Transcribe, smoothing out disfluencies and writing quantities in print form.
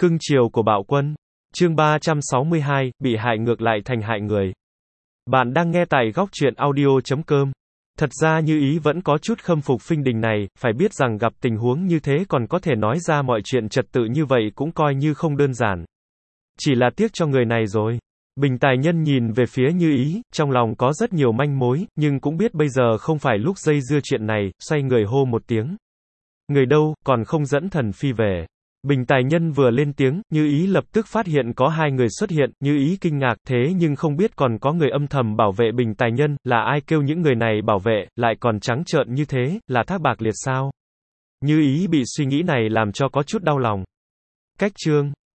Cưng chiều của Bạo Quân. Chương 362, bị hại ngược lại thành hại người. Bạn đang nghe tại góc truyện audio.com. Thật ra Như Ý vẫn có chút khâm phục Phinh Đình này, phải biết rằng gặp tình huống như thế còn có thể nói ra mọi chuyện trật tự như vậy cũng coi như không đơn giản. Chỉ là tiếc cho người này rồi. Bình Tài Nhân nhìn về phía Như Ý, trong lòng có rất nhiều manh mối, nhưng cũng biết bây giờ không phải lúc dây dưa chuyện này, xoay người hô một tiếng. Người đâu, còn không dẫn Thần Phi về. Bình Tài Nhân vừa lên tiếng, Như Ý lập tức phát hiện có hai người xuất hiện, Như Ý kinh ngạc, thế nhưng không biết còn có người âm thầm bảo vệ Bình Tài Nhân, là ai kêu những người này bảo vệ, lại còn trắng trợn như thế, là Thác Bạc Liệt sao? Như Ý bị suy nghĩ này làm cho có chút đau lòng. Cách chương